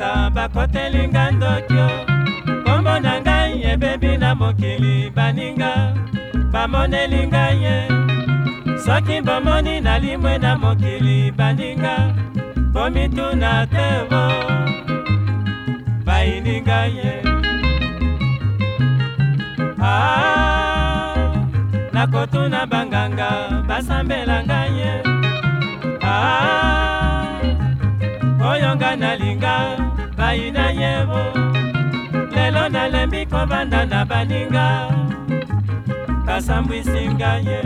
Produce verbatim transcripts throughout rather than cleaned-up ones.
yebisa bakotelinga ndokyo kombo na ngai ebebi na mokili baninga bamoneli ngai ye soki bomoni nalimwe na mokili baninga bomituna te bo bayini ngai ye ah, nakotuna banganga basambela ngai ye ah, oyonga nalinga bayina yebo lelo nalembi kobanda na baninga kasambwisi ngai ye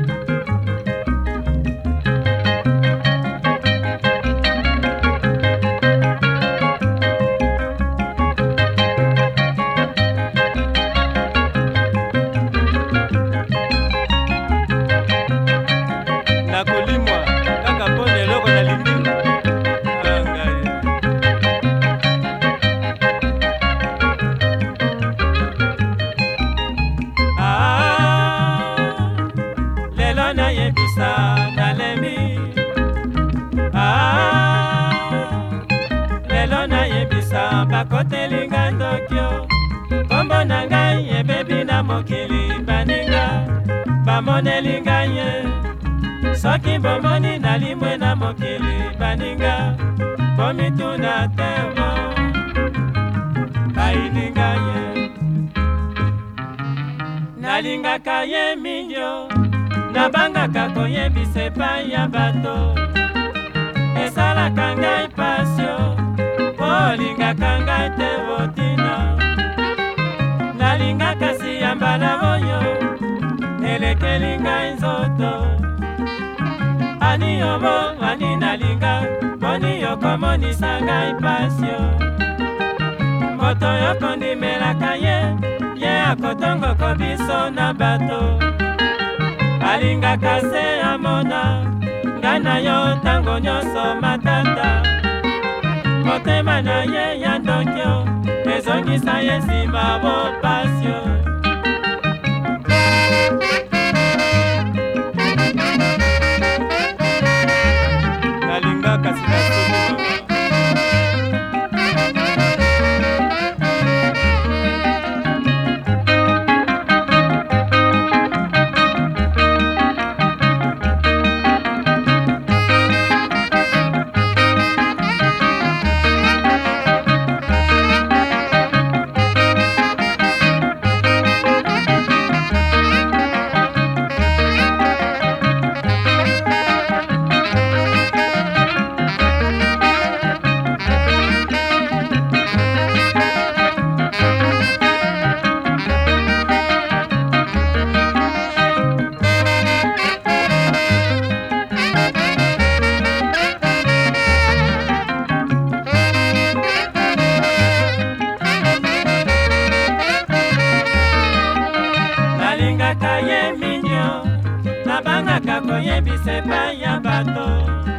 nakolimwa kaka pone eloko nalingi na yebisa nalembi ah, lelo na yebisa bakotelinga ndokyo kombo na ngai ebebi na mokili baninga bamoneli ngai ye soki bomoni nalimwe na mokili baninga bomituna te bo bayini ngai ye nalingaka ye mingi nabangaka koyebisa epai ya bato esalaka ngai pasio olingaka ngai te botina nalingaka si ya mbala oyo elekeli ngai nzoto ani yomo ani nalinga boni yokomonisa ngai pasio moto yokondimelaka ye ye akotongoko biso na bato alingaka se amona ngai na yo ntango nyonso matata motema na ye ya ndokyo ezongisa ye nsima bopasio nalingaka sinasuki nalingaka ye mingi nabangaka koyebisa epai ya bato